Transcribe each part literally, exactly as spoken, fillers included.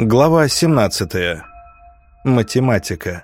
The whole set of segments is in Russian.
Глава семнадцатая. Математика.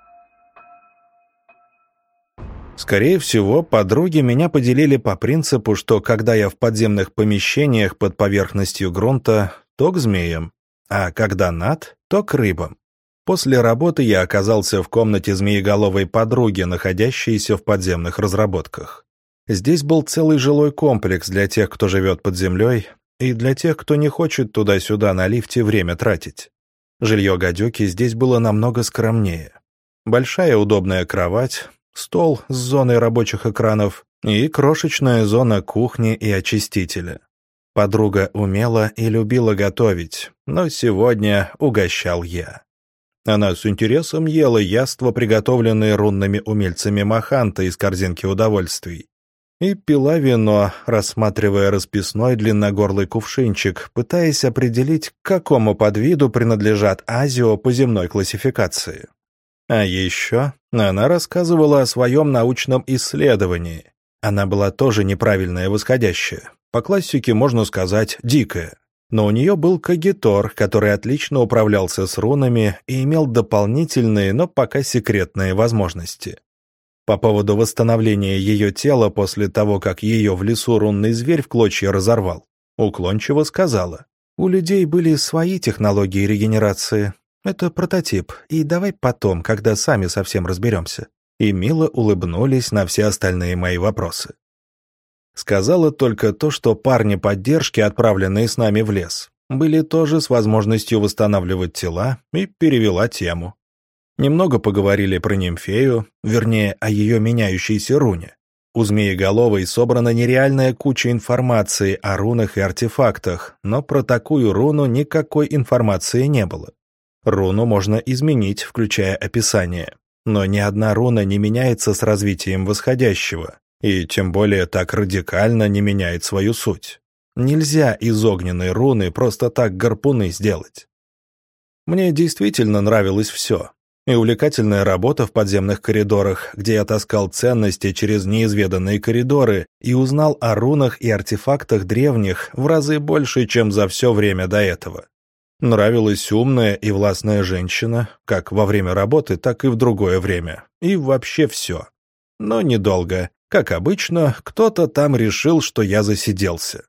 Скорее всего, подруги меня поделили по принципу, что когда я в подземных помещениях под поверхностью грунта, то к змеям, а когда над, то к рыбам. После работы я оказался в комнате змееголовой подруги, находящейся в подземных разработках. Здесь был целый жилой комплекс для тех, кто живет под землей, и для тех, кто не хочет туда-сюда на лифте время тратить. Жилье гадюки здесь было намного скромнее. Большая удобная кровать, стол с зоной рабочих экранов и крошечная зона кухни и очистителя. Подруга умела и любила готовить, но сегодня угощал я. Она с интересом ела яства, приготовленные рунными умельцами Маханта из корзинки удовольствий, и пила вино, рассматривая расписной длинногорлый кувшинчик, пытаясь определить, к какому подвиду принадлежат азио по земной классификации. А еще она рассказывала о своем научном исследовании. Она была тоже неправильная восходящая. По классике можно сказать «дикая». Но у нее был Кагитор, который отлично управлялся с рунами и имел дополнительные, но пока секретные возможности. По поводу восстановления ее тела после того, как ее в лесу рунный зверь в клочья разорвал, уклончиво сказала: «У людей были свои технологии регенерации. Это прототип, и давай потом, когда сами совсем разберемся». И мило улыбнулись на все остальные мои вопросы. Сказала только то, что парни поддержки, отправленные с нами в лес, были тоже с возможностью восстанавливать тела, и перевела тему. Немного поговорили про нимфею, вернее, о ее меняющейся руне. У змееголовой собрана нереальная куча информации о рунах и артефактах, но про такую руну никакой информации не было. Руну можно изменить, включая описание, но ни одна руна не меняется с развитием восходящего, и тем более так радикально не меняет свою суть. Нельзя из огненной руны просто так гарпуны сделать. Мне действительно нравилось все. И увлекательная работа в подземных коридорах, где я таскал ценности через неизведанные коридоры и узнал о рунах и артефактах древних в разы больше, чем за все время до этого. Нравилась умная и властная женщина, как во время работы, так и в другое время. И вообще все. Но недолго. Как обычно, кто-то там решил, что я засиделся.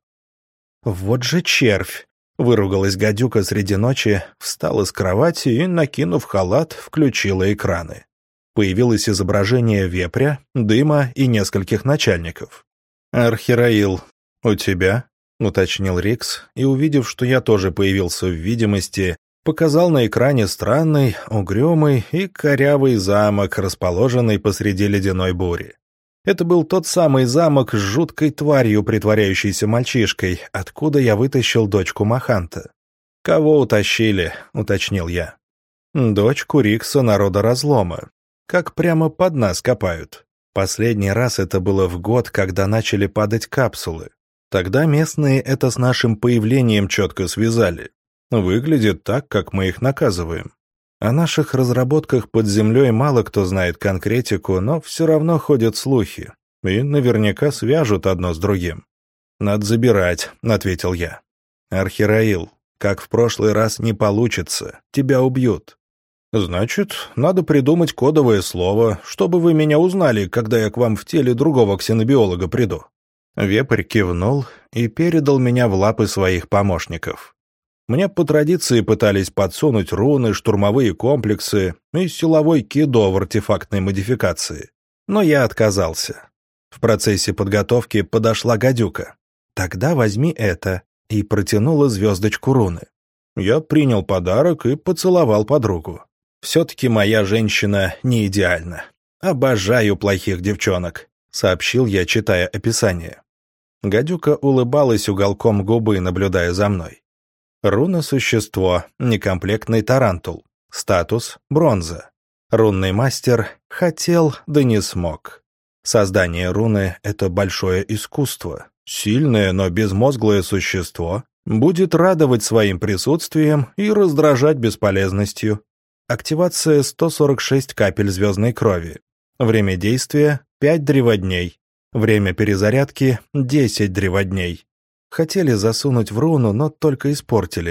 «Вот же червь!» — выругалась гадюка среди ночи, встала с кровати и, накинув халат, включила экраны. Появилось изображение вепря, дыма и нескольких начальников. «Архираил, у тебя?» — уточнил Рикс, и, увидев, что я тоже появился в видимости, показал на экране странный, угрюмый и корявый замок, расположенный посреди ледяной бури. Это был тот самый замок с жуткой тварью, притворяющейся мальчишкой, откуда я вытащил дочку Маханта. «Кого утащили?» — уточнил я. «Дочку Рикса народа разлома. Как прямо под нас копают. Последний раз это было в год, когда начали падать капсулы. Тогда местные это с нашим появлением четко связали. Выглядит так, как мы их наказываем. О наших разработках под землей мало кто знает конкретику, но все равно ходят слухи, и наверняка свяжут одно с другим». «Надо забирать», — ответил я. «Архираил, как в прошлый раз не получится, тебя убьют». «Значит, надо придумать кодовое слово, чтобы вы меня узнали, когда я к вам в теле другого ксенобиолога приду». Вепрь кивнул и передал меня в лапы своих помощников. Мне по традиции пытались подсунуть руны, штурмовые комплексы и силовой кидо в артефактной модификации. Но я отказался. В процессе подготовки подошла гадюка. «Тогда возьми это», и протянула звездочку руны. Я принял подарок и поцеловал подругу. «Все-таки моя женщина не идеальна. Обожаю плохих девчонок», — сообщил я, читая описание. Гадюка улыбалась уголком губы, наблюдая за мной. Руна-существо, некомплектный тарантул. Статус – бронза. Рунный мастер хотел, да не смог. Создание руны – это большое искусство. Сильное, но безмозглое существо будет радовать своим присутствием и раздражать бесполезностью. Активация сто сорок шесть капель звездной крови. Время действия – пять древодней. Время перезарядки – десять древодней. Хотели засунуть в руну, но только испортили.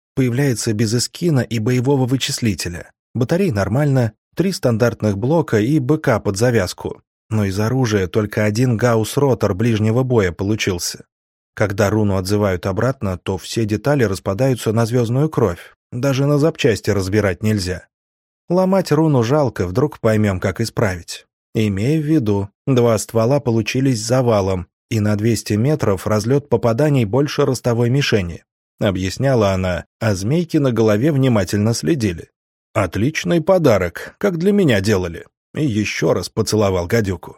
Появляется без эскина и боевого вычислителя. Батарей нормально, три стандартных блока и БК под завязку. Но из оружия только один гаусс-ротор ближнего боя получился. Когда руну отзывают обратно, то все детали распадаются на звездную кровь. Даже на запчасти разбирать нельзя. Ломать руну жалко, вдруг поймем, как исправить. Имея в виду, два ствола получились завалом, и на двести метров разлет попаданий больше ростовой мишени. Объясняла она, а змейки на голове внимательно следили. Отличный подарок, как для меня делали. И еще раз поцеловал гадюку.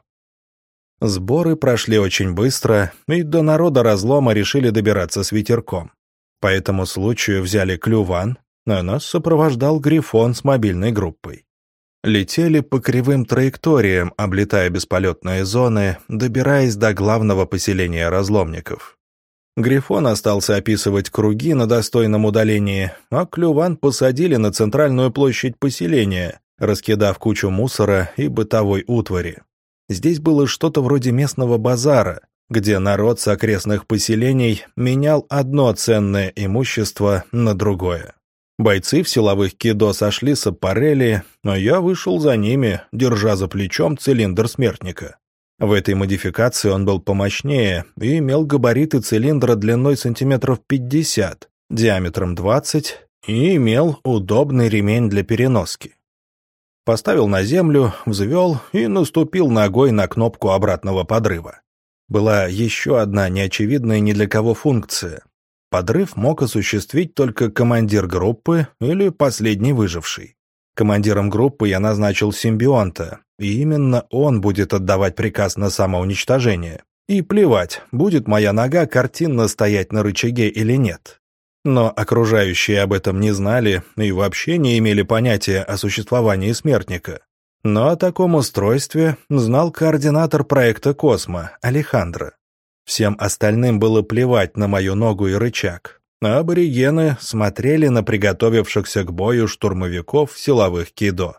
Сборы прошли очень быстро, и до народа разлома решили добираться с ветерком. По этому случаю взяли клюван, а нас сопровождал Грифон с мобильной группой. Летели по кривым траекториям, облетая бесполетные зоны, добираясь до главного поселения разломников. Грифон остался описывать круги на достойном удалении, а клюван посадили на центральную площадь поселения, раскидав кучу мусора и бытовой утвари. Здесь было что-то вроде местного базара, где народ с окрестных поселений менял одно ценное имущество на другое. Бойцы в силовых кидо сошли с аппарели, но я вышел за ними, держа за плечом цилиндр смертника. В этой модификации он был помощнее и имел габариты цилиндра длиной сантиметров пятьдесят, диаметром двадцать и имел удобный ремень для переноски. Поставил на землю, взвел и наступил ногой на кнопку обратного подрыва. Была еще одна неочевидная ни для кого функция. Подрыв мог осуществить только командир группы или последний выживший. Командиром группы я назначил симбионта, и именно он будет отдавать приказ на самоуничтожение. И плевать, будет моя нога картинно стоять на рычаге или нет. Но окружающие об этом не знали и вообще не имели понятия о существовании смертника. Но о таком устройстве знал координатор проекта «Космо» Алехандро. Всем остальным было плевать на мою ногу и рычаг, а аборигены смотрели на приготовившихся к бою штурмовиков силовых кидо.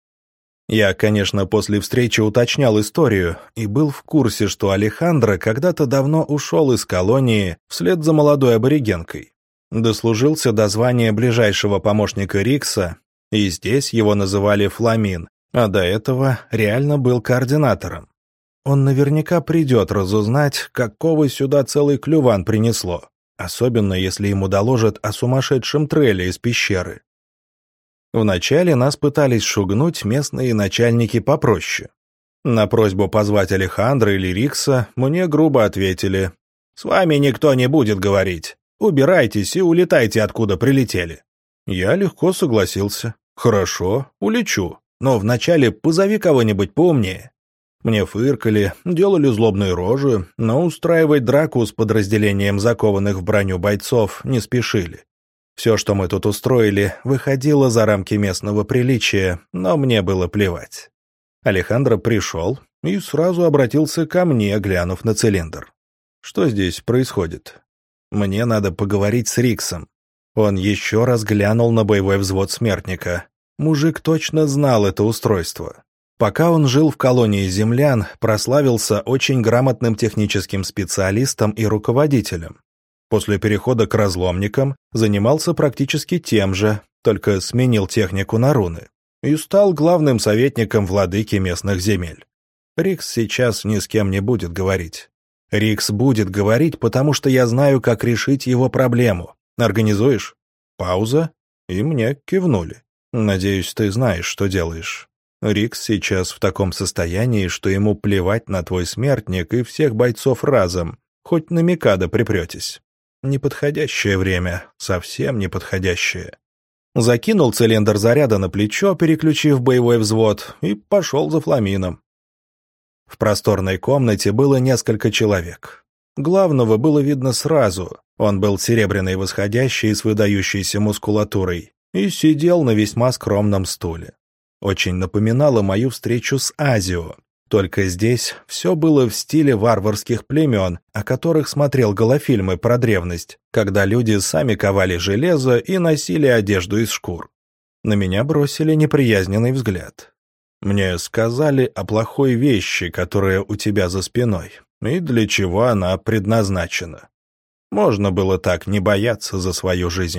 Я, конечно, после встречи уточнял историю и был в курсе, что Алехандро когда-то давно ушел из колонии вслед за молодой аборигенкой. Дослужился до звания ближайшего помощника Рикса, и здесь его называли Фламин, а до этого реально был координатором. Он наверняка придет разузнать, какого сюда целый клюван принесло, особенно если ему доложат о сумасшедшем треле из пещеры. Вначале нас пытались шугнуть местные начальники попроще. На просьбу позвать Алехандро или Рикса мне грубо ответили: «С вами никто не будет говорить. Убирайтесь и улетайте, откуда прилетели». Я легко согласился. «Хорошо, улечу, но вначале позови кого-нибудь поумнее». Мне фыркали, делали злобные рожи, но устраивать драку с подразделением закованных в броню бойцов не спешили. Все, что мы тут устроили, выходило за рамки местного приличия, но мне было плевать. Алехандро пришел и сразу обратился ко мне, глянув на цилиндр. «Что здесь происходит?» «Мне надо поговорить с Риксом». Он еще раз глянул на боевой взвод смертника. Мужик точно знал это устройство. Пока он жил в колонии землян, прославился очень грамотным техническим специалистом и руководителем. После перехода к разломникам занимался практически тем же, только сменил технику на руны, и стал главным советником владыки местных земель. Рикс сейчас ни с кем не будет говорить. Рикс будет говорить, потому что я знаю, как решить его проблему. Организуешь? Пауза, и мне кивнули. Надеюсь, ты знаешь, что делаешь. Рикс сейчас в таком состоянии, что ему плевать на твой смертник и всех бойцов разом, хоть на Микадо припретесь. Неподходящее время, совсем неподходящее. Закинул цилиндр заряда на плечо, переключив боевой взвод, и пошел за Фламином. В просторной комнате было несколько человек. Главного было видно сразу. Он был серебряный восходящий с выдающейся мускулатурой и сидел на весьма скромном стуле. Очень напоминало мою встречу с Азио, только здесь все было в стиле варварских племен, о которых смотрел голофильмы про древность, когда люди сами ковали железо и носили одежду из шкур. На меня бросили неприязненный взгляд. Мне сказали о плохой вещи, которая у тебя за спиной, и для чего она предназначена. Можно было так не бояться за свою жизнь.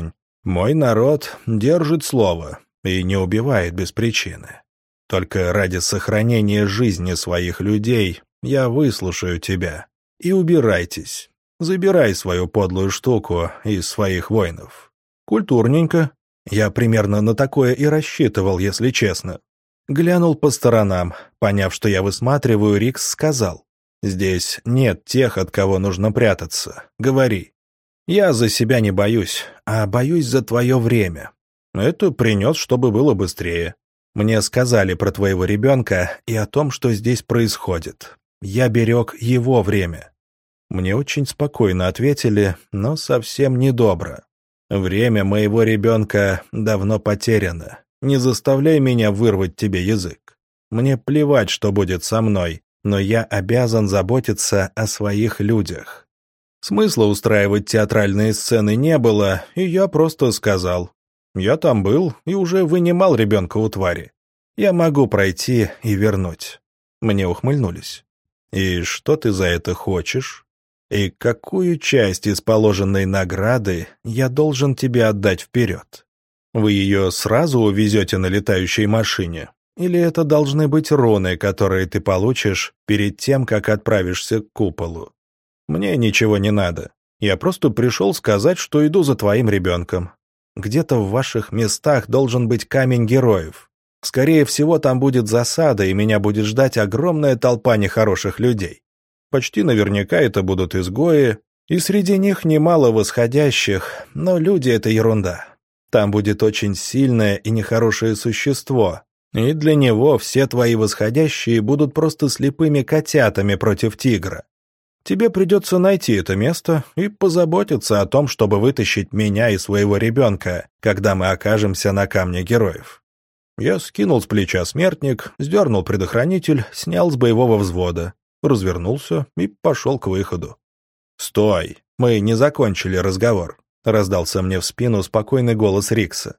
Мой народ держит слово и не убивает без причины. Только ради сохранения жизни своих людей я выслушаю тебя. И убирайтесь. Забирай свою подлую штуку из своих воинов. Культурненько. Я примерно на такое и рассчитывал, если честно. Глянул по сторонам. Поняв, что я высматриваю, Рикс сказал: «Здесь нет тех, от кого нужно прятаться. Говори». «Я за себя не боюсь, а боюсь за твое время. Это принес, чтобы было быстрее. Мне сказали про твоего ребенка и о том, что здесь происходит. Я берег его время». Мне очень спокойно ответили, но совсем недобро. «Время моего ребенка давно потеряно. Не заставляй меня вырвать тебе язык. Мне плевать, что будет со мной, но я обязан заботиться о своих людях». Смысла устраивать театральные сцены не было, и я просто сказал: «Я там был и уже вынимал ребенка у твари. Я могу пройти и вернуть». Мне ухмыльнулись. «И что ты за это хочешь? И какую часть из положенной награды я должен тебе отдать вперед? Вы ее сразу увезете на летающей машине? Или это должны быть руны, которые ты получишь перед тем, как отправишься к куполу? Мне ничего не надо. Я просто пришел сказать, что иду за твоим ребенком. Где-то в ваших местах должен быть камень героев. Скорее всего, там будет засада, и меня будет ждать огромная толпа нехороших людей. Почти наверняка это будут изгои, и среди них немало восходящих, но люди — это ерунда. Там будет очень сильное и нехорошее существо, и для него все твои восходящие будут просто слепыми котятами против тигра. Тебе придется найти это место и позаботиться о том, чтобы вытащить меня и своего ребенка, когда мы окажемся на камне героев». Я скинул с плеча смертник, сдернул предохранитель, снял с боевого взвода, развернулся и пошел к выходу. «Стой! Мы не закончили разговор», — раздался мне в спину спокойный голос Рикса.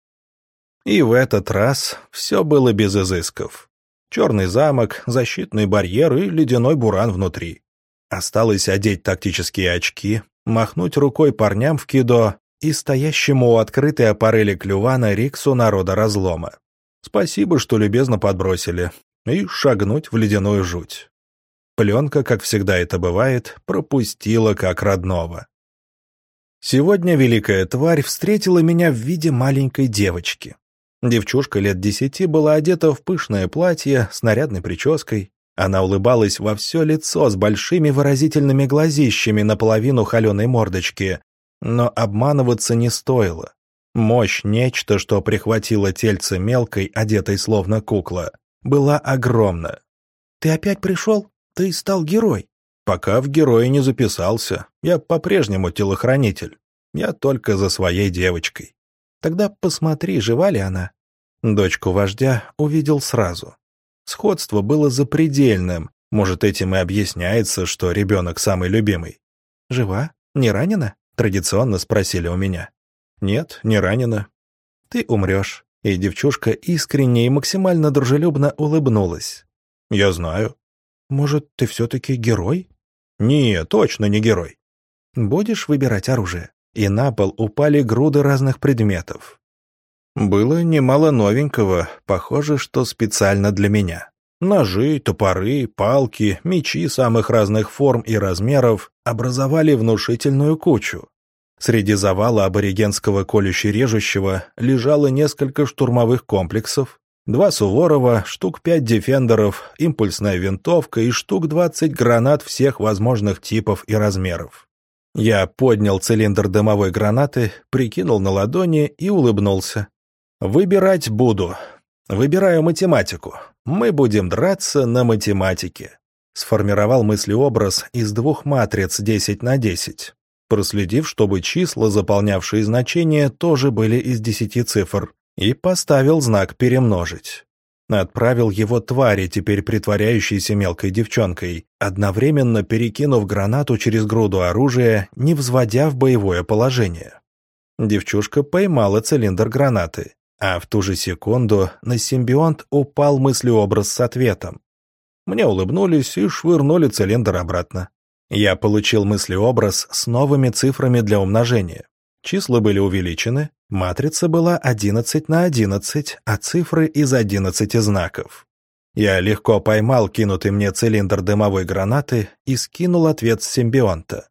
И в этот раз все было без изысков. Черный замок, защитный барьер и ледяной буран внутри. Осталось одеть тактические очки, махнуть рукой парням в кидо и стоящему у открытой аппарели клювана Риксу народа разлома. Спасибо, что любезно подбросили, и шагнуть в ледяную жуть. Пленка, как всегда это бывает, пропустила как родного. Сегодня великая тварь встретила меня в виде маленькой девочки. Девчушка лет десяти была одета в пышное платье с нарядной прической. Она улыбалась во все лицо с большими выразительными глазищами наполовину холеной мордочки, но обманываться не стоило. Мощь, нечто, что прихватило тельце мелкой, одетой словно кукла, была огромна. «Ты опять пришел? Ты стал герой?» «Пока в героя не записался. Я по-прежнему телохранитель. Я только за своей девочкой». «Тогда посмотри, жива ли она?» Дочку вождя увидел сразу. Сходство было запредельным. Может, этим и объясняется, что ребенок самый любимый. «Жива? Не ранена?» — традиционно спросили у меня. «Нет, не ранена». «Ты умрешь». И девчушка искренне и максимально дружелюбно улыбнулась. «Я знаю». «Может, ты все-таки герой?» «Не, точно не герой». «Будешь выбирать оружие?» И на пол упали груды разных предметов. Было немало новенького, похоже, что специально для меня. Ножи, топоры, палки, мечи самых разных форм и размеров образовали внушительную кучу. Среди завала аборигенского колюще-режущего лежало несколько штурмовых комплексов, два Суворова, штук пять дефендеров, импульсная винтовка и штук двадцать гранат всех возможных типов и размеров. Я поднял цилиндр дымовой гранаты, прикинул на ладони и улыбнулся. «Выбирать буду. Выбираю математику. Мы будем драться на математике». Сформировал мыслеобраз из двух матриц десять на десять, проследив, чтобы числа, заполнявшие значения, тоже были из десяти цифр, и поставил знак «перемножить». Отправил его твари, теперь притворяющейся мелкой девчонкой, одновременно перекинув гранату через груду оружия, не взводя в боевое положение. Девчушка поймала цилиндр гранаты, а в ту же секунду на симбионт упал мыслеобраз с ответом. Мне улыбнулись и швырнули цилиндр обратно. Я получил мыслеобраз с новыми цифрами для умножения. Числа были увеличены, матрица была одиннадцать на одиннадцать, а цифры из одиннадцати знаков. Я легко поймал кинутый мне цилиндр дымовой гранаты и скинул ответ с симбионта.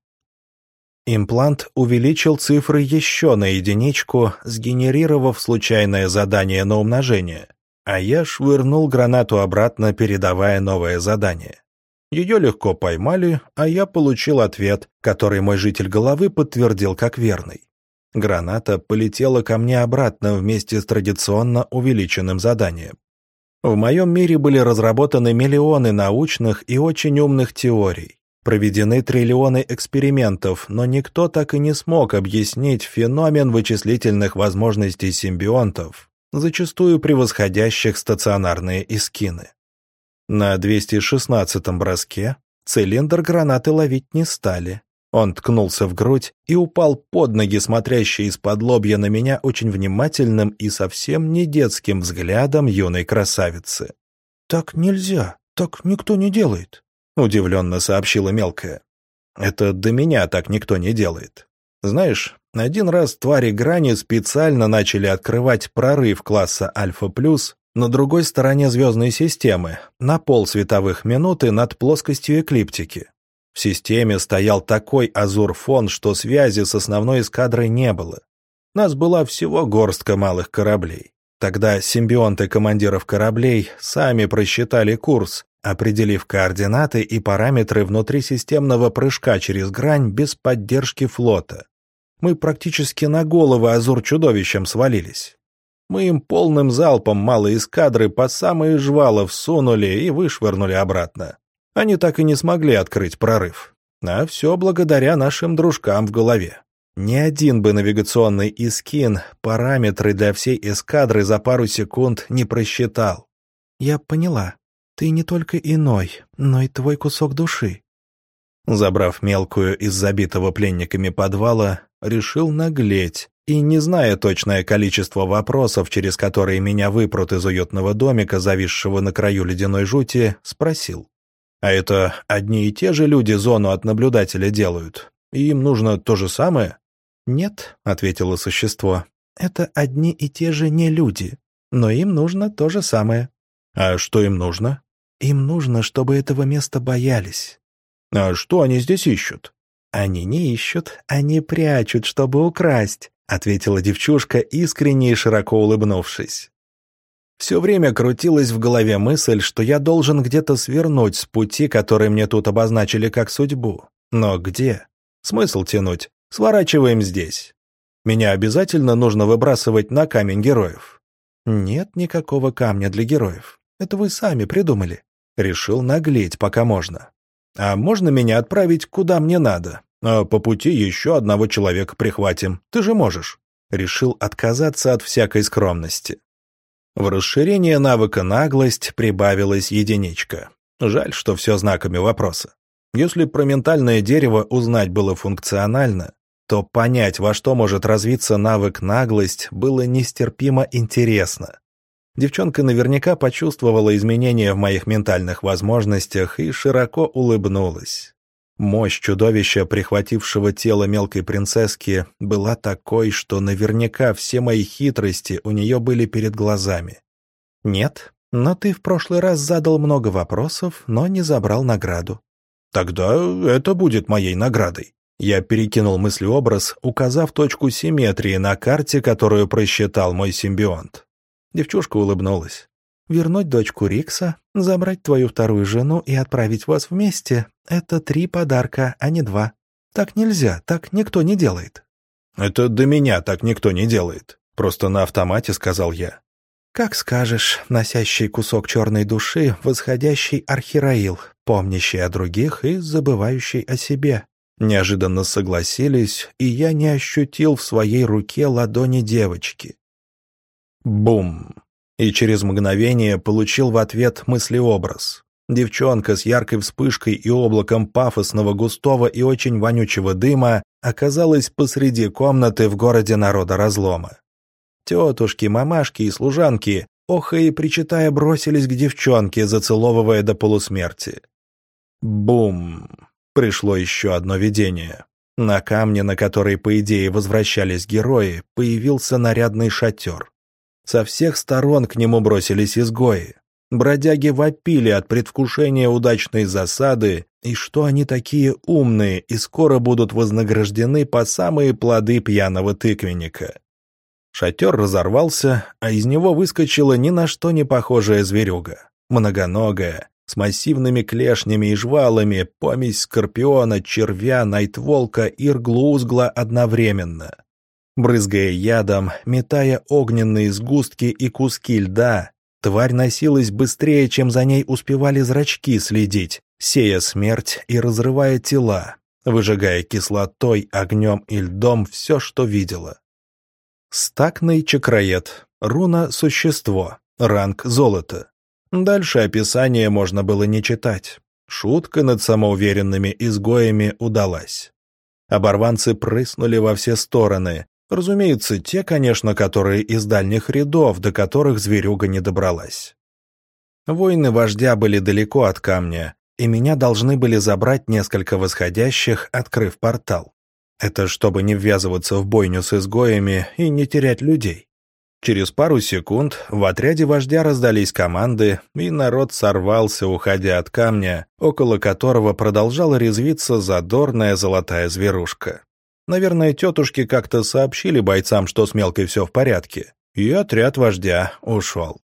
Имплант увеличил цифры еще на единичку, сгенерировав случайное задание на умножение, а я швырнул гранату обратно, передавая новое задание. Ее легко поймали, а я получил ответ, который мой житель головы подтвердил как верный. Граната полетела ко мне обратно вместе с традиционно увеличенным заданием. В моем мире были разработаны миллионы научных и очень умных теорий. Проведены триллионы экспериментов, но никто так и не смог объяснить феномен вычислительных возможностей симбионтов, зачастую превосходящих стационарные эскины. На двести шестнадцатом броске цилиндр гранаты ловить не стали. Он ткнулся в грудь и упал под ноги, смотрящей из-под лобья на меня очень внимательным и совсем не детским взглядом юной красавицы. «Так нельзя, так никто не делает», — удивленно сообщила мелкая. «Это до меня так никто не делает. Знаешь, один раз твари грани специально начали открывать прорыв класса Альфа+, на другой стороне звездной системы, на полсветовых минуты над плоскостью эклиптики. В системе стоял такой азур-фон, что связи с основной эскадрой не было. Нас была всего горстка малых кораблей. Тогда симбионты командиров кораблей сами просчитали курс, определив координаты и параметры внутрисистемного прыжка через грань без поддержки флота. Мы практически на головы азур-чудовищам свалились. Мы им полным залпом малые эскадры по самые жвала всунули и вышвырнули обратно. Они так и не смогли открыть прорыв. А все благодаря нашим дружкам в голове. Ни один бы навигационный искин параметры для всей эскадры за пару секунд не просчитал. «Я поняла. Ты не только иной, но и твой кусок души». Забрав мелкую из забитого пленниками подвала, решил наглеть и, не зная точное количество вопросов, через которые меня выпрут из уютного домика, зависшего на краю ледяной жути, спросил. «А это одни и те же люди зону от наблюдателя делают? И им нужно то же самое?» «Нет», — ответило существо, — «это одни и те же не люди, но им нужно то же самое». «А что им нужно?» «Им нужно, чтобы этого места боялись». «А что они здесь ищут?» «Они не ищут, они прячут, чтобы украсть», — ответила девчушка, искренне и широко улыбнувшись. Все время крутилась в голове мысль, что я должен где-то свернуть с пути, который мне тут обозначили как судьбу. Но где? Смысл тянуть? Сворачиваем здесь. Меня обязательно нужно выбрасывать на камень героев. Нет никакого камня для героев. Это вы сами придумали. Решил наглеть, пока можно. А можно меня отправить куда мне надо? А по пути еще одного человека прихватим. Ты же можешь. Решил отказаться от всякой скромности. В расширение навыка наглость прибавилась единичка. Жаль, что все знаками вопроса. Если про ментальное дерево узнать было функционально, то понять, во что может развиться навык наглость, было нестерпимо интересно. Девчонка наверняка почувствовала изменения в моих ментальных возможностях и широко улыбнулась. Мощь чудовища, прихватившего тело мелкой принцесски, была такой, что наверняка все мои хитрости у нее были перед глазами. «Нет, но ты в прошлый раз задал много вопросов, но не забрал награду». «Тогда это будет моей наградой». Я перекинул мыслеобраз, указав точку симметрии на карте, которую просчитал мой симбионт. Девчушка улыбнулась. «Вернуть дочку Рикса, забрать твою вторую жену и отправить вас вместе — это три подарка, а не два. Так нельзя, так никто не делает». «Это до меня так никто не делает. Просто на автомате», — сказал я. «Как скажешь, носящий кусок черной души, восходящий архираил, помнящий о других и забывающий о себе». Неожиданно согласились, и я не ощутил в своей руке ладони девочки. Бум! И через мгновение получил в ответ мыслеобраз. Девчонка с яркой вспышкой и облаком пафосного, густого и очень вонючего дыма оказалась посреди комнаты в городе народа разлома. Тетушки, мамашки и служанки, охая и причитая, бросились к девчонке, зацеловывая до полусмерти. Бум! Пришло еще одно видение. На камне, на который, по идее, возвращались герои, появился нарядный шатер. Со всех сторон к нему бросились изгои. Бродяги вопили от предвкушения удачной засады, и что они такие умные и скоро будут вознаграждены по самые плоды пьяного тыквенника. Шатер разорвался, а из него выскочила ни на что не похожая зверюга. Многоногая, с массивными клешнями и жвалами, помесь скорпиона, червя, найтволка и рглоузгла одновременно. Брызгая ядом, метая огненные сгустки и куски льда, тварь носилась быстрее, чем за ней успевали зрачки следить, сея смерть и разрывая тела, выжигая кислотой, огнем и льдом все, что видела. Стакный чакраед, руна «Существо», ранг «Золото». Дальше описание можно было не читать. Шутка над самоуверенными изгоями удалась. Оборванцы прыснули во все стороны. Разумеется, те, конечно, которые из дальних рядов, до которых зверюга не добралась. Воины вождя были далеко от камня, и меня должны были забрать несколько восходящих, открыв портал. Это чтобы не ввязываться в бойню с изгоями и не терять людей. Через пару секунд в отряде вождя раздались команды, и народ сорвался, уходя от камня, около которого продолжала резвиться задорная золотая зверушка. Наверное, тетушки как-то сообщили бойцам, что с мелкой все в порядке, и отряд вождя ушел.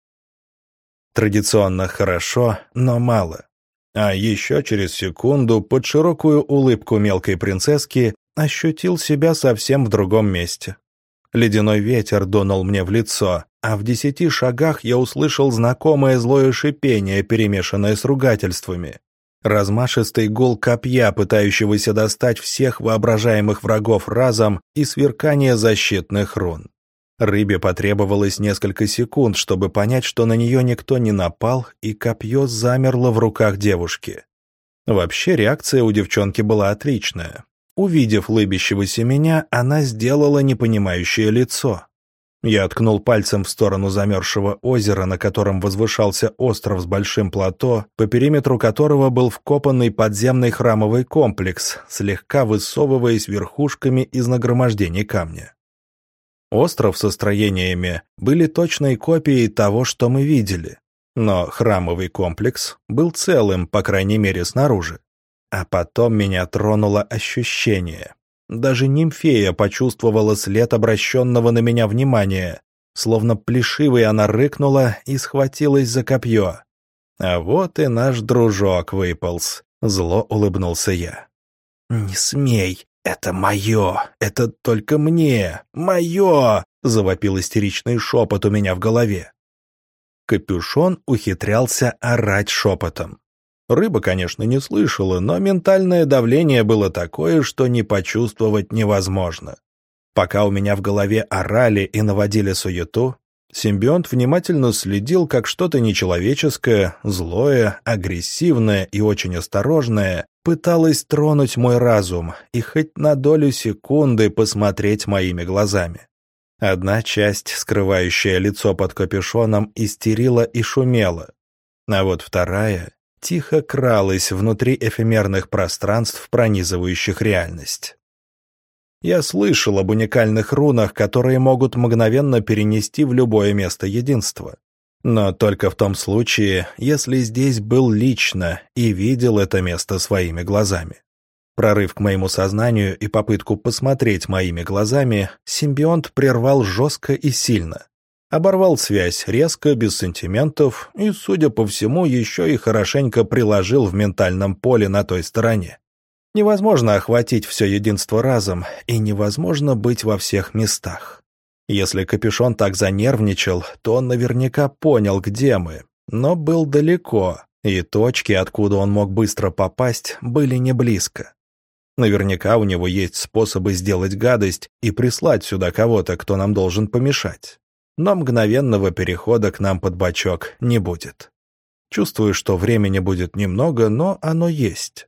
Традиционно хорошо, но мало. А еще через секунду под широкую улыбку мелкой принцесски ощутил себя совсем в другом месте. Ледяной ветер дунул мне в лицо, а в десяти шагах я услышал знакомое злое шипение, перемешанное с ругательствами. Размашистый гул копья, пытающегося достать всех воображаемых врагов разом, и сверкание защитных рун. Рыбе потребовалось несколько секунд, чтобы понять, что на нее никто не напал, и копье замерло в руках девушки. Вообще реакция у девчонки была отличная. Увидев лыбящегося меня, она сделала непонимающее лицо. Я ткнул пальцем в сторону замерзшего озера, на котором возвышался остров с большим плато, по периметру которого был вкопанный подземный храмовый комплекс, слегка высовываясь верхушками из нагромождений камня. Остров со строениями были точной копией того, что мы видели, но храмовый комплекс был целым, по крайней мере, снаружи. А потом меня тронуло ощущение. Даже нимфея почувствовала след обращенного на меня внимания. Словно плешивой она рыкнула и схватилась за копье. А вот и наш дружок выполз. Зло улыбнулся я. «Не смей! Это мое! Это только мне! Мое!» — завопил истеричный шепот у меня в голове. Капюшон ухитрялся орать шепотом. Рыба, конечно, не слышала, но ментальное давление было такое, что не почувствовать невозможно. Пока у меня в голове орали и наводили суету, симбионт внимательно следил, как что-то нечеловеческое, злое, агрессивное и очень осторожное пыталось тронуть мой разум и хоть на долю секунды посмотреть моими глазами. Одна часть, скрывающая лицо под капюшоном, истерила и шумела, а вот вторая тихо кралась внутри эфемерных пространств, пронизывающих реальность. Я слышал об уникальных рунах, которые могут мгновенно перенести в любое место единства. Но только в том случае, если здесь был лично и видел это место своими глазами. Прорыв к моему сознанию и попытку посмотреть моими глазами симбионт прервал жестко и сильно. Оборвал связь резко, без сантиментов, и, судя по всему, еще и хорошенько приложил в ментальном поле на той стороне. Невозможно охватить все единство разом, и невозможно быть во всех местах. Если капюшон так занервничал, то он наверняка понял, где мы, но был далеко, и точки, откуда он мог быстро попасть, были не близко. Наверняка у него есть способы сделать гадость и прислать сюда кого-то, кто нам должен помешать. Но мгновенного перехода к нам под бочок не будет. Чувствую, что времени будет немного, но оно есть.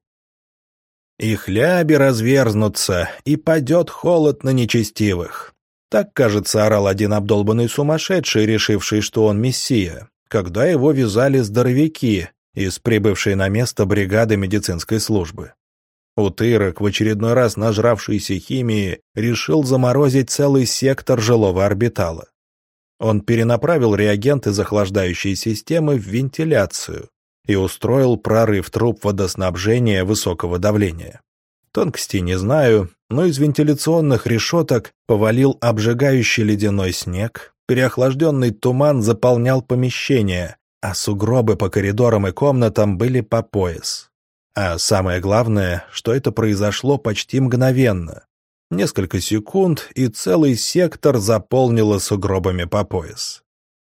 «И хляби разверзнутся, и падет холод на нечестивых». Так, кажется, орал один обдолбанный сумасшедший, решивший, что он мессия, когда его вязали здоровяки из прибывшей на место бригады медицинской службы. Утырок, в очередной раз нажравшийся химии, решил заморозить целый сектор жилого орбитала. Он перенаправил реагент из охлаждающей системы в вентиляцию и устроил прорыв труб водоснабжения высокого давления. Тонкостей не знаю, но из вентиляционных решеток повалил обжигающий ледяной снег, переохлажденный туман заполнял помещение, а сугробы по коридорам и комнатам были по пояс. А самое главное, что это произошло почти мгновенно. Несколько секунд, и целый сектор заполнило сугробами по пояс.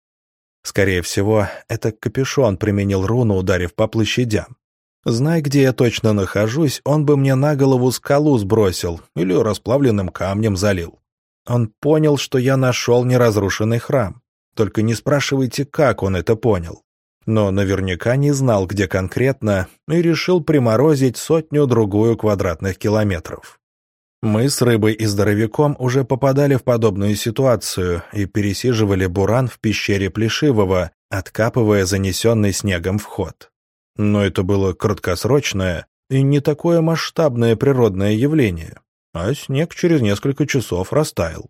Скорее всего, это Капюшон применил руну, ударив по площадям. Зная, где я точно нахожусь, он бы мне на голову скалу сбросил или расплавленным камнем залил. Он понял, что я нашел неразрушенный храм. Только не спрашивайте, как он это понял. Но наверняка не знал, где конкретно, и решил приморозить сотню-другую квадратных километров. Мы с Рыбой и Здоровяком уже попадали в подобную ситуацию и пересиживали буран в пещере Плешивого, откапывая занесенный снегом вход. Но это было краткосрочное и не такое масштабное природное явление, а снег через несколько часов растаял.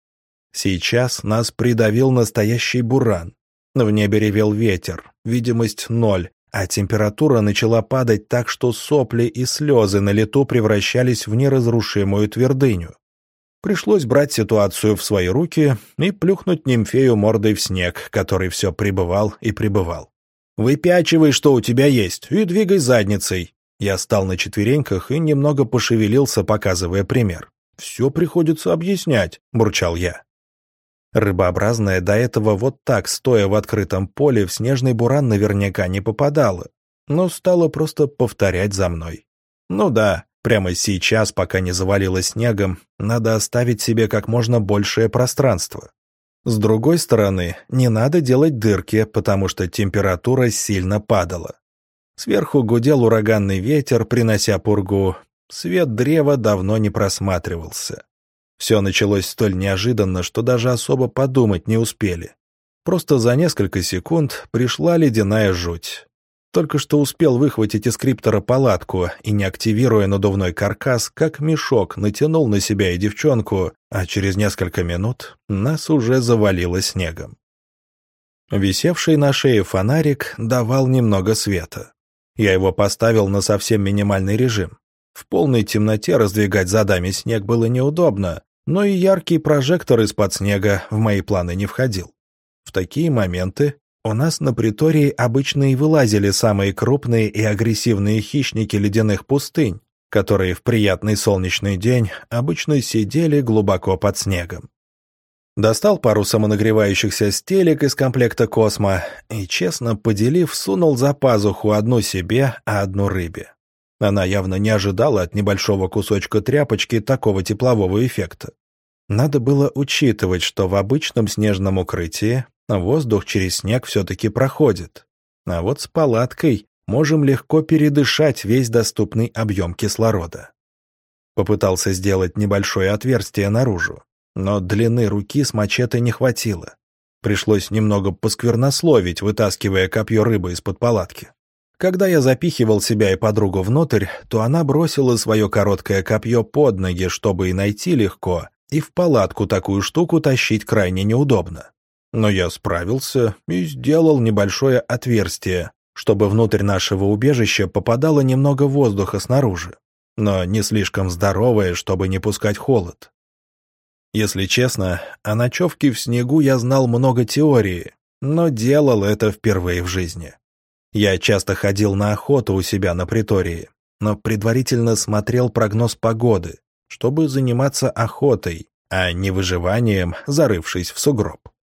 Сейчас нас придавил настоящий буран. В небе ревел ветер, видимость ноль, а температура начала падать так, что сопли и слезы на лету превращались в неразрушимую твердыню. Пришлось брать ситуацию в свои руки и плюхнуть нимфею мордой в снег, который все прибывал и прибывал. «Выпячивай, что у тебя есть, и двигай задницей». Я стал на четвереньках и немного пошевелился, показывая пример. «Все приходится объяснять», — бурчал я. Рыбообразная до этого вот так, стоя в открытом поле, в снежный буран наверняка не попадала, но стала просто повторять за мной. Ну да, прямо сейчас, пока не завалило снегом, надо оставить себе как можно большее пространство. С другой стороны, не надо делать дырки, потому что температура сильно падала. Сверху гудел ураганный ветер, принося пургу. Свет древа давно не просматривался. Все началось столь неожиданно, что даже особо подумать не успели. Просто за несколько секунд пришла ледяная жуть. Только что успел выхватить из криптора палатку и, не активируя надувной каркас, как мешок натянул на себя и девчонку, а через несколько минут нас уже завалило снегом. Висевший на шее фонарик давал немного света. Я его поставил на совсем минимальный режим. В полной темноте раздвигать задами снег было неудобно, но и яркий прожектор из-под снега в мои планы не входил. В такие моменты у нас на притории обычно и вылазили самые крупные и агрессивные хищники ледяных пустынь, которые в приятный солнечный день обычно сидели глубоко под снегом. Достал пару самонагревающихся стелек из комплекта «Космо» и, честно поделив, сунул за пазуху одну себе, а одну рыбе. Она явно не ожидала от небольшого кусочка тряпочки такого теплового эффекта. Надо было учитывать, что в обычном снежном укрытии воздух через снег все-таки проходит. А вот с палаткой можем легко передышать весь доступный объем кислорода. Попытался сделать небольшое отверстие наружу, но длины руки с мачете не хватило. Пришлось немного посквернословить, вытаскивая копье рыбы из-под палатки. Когда я запихивал себя и подругу внутрь, то она бросила свое короткое копье под ноги, чтобы и найти легко, и в палатку такую штуку тащить крайне неудобно. Но я справился и сделал небольшое отверстие, чтобы внутрь нашего убежища попадало немного воздуха снаружи, но не слишком здоровое, чтобы не пускать холод. Если честно, о ночевке в снегу я знал много теории, но делал это впервые в жизни. Я часто ходил на охоту у себя на притории, но предварительно смотрел прогноз погоды, чтобы заниматься охотой, а не выживанием, зарывшись в сугроб.